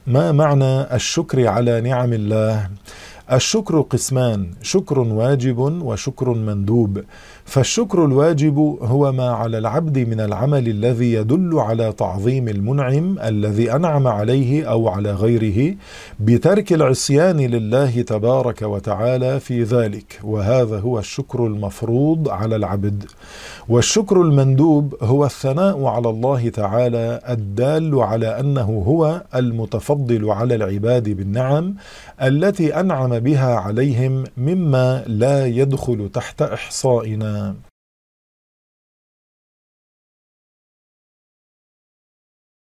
ما معنى الشكر على نعم الله؟ الشكر قسمان: شكر واجب وشكر مندوب. فالشكر الواجب هو ما على العبد من العمل الذي يدل على تعظيم المنعم الذي أنعم عليه أو على غيره بترك العصيان لله تبارك وتعالى في ذلك، وهذا هو الشكر المفروض على العبد. والشكر المندوب هو الثناء على الله تعالى الدال على أنه هو المتفضل على العباد بالنعم التي أنعم بها عليهم مما لا يدخل تحت إحصائنا.